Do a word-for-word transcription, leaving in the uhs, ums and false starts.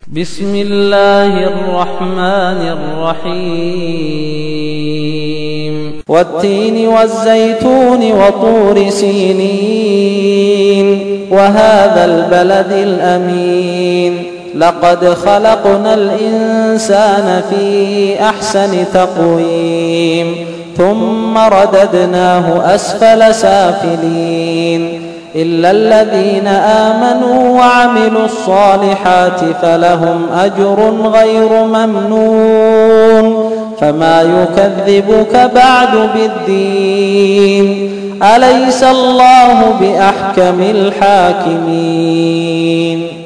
بسم الله الرحمن الرحيم والتين والزيتون وطور سينين وهذا البلد الأمين لقد خلقنا الإنسان في أحسن تقويم ثم رددناه أسفل سافلين إلا الذين آمنوا وعملوا الصالحات فلهم أجر غير ممنون فما يكذبك بعد بالدين أليس الله بأحكم الحاكمين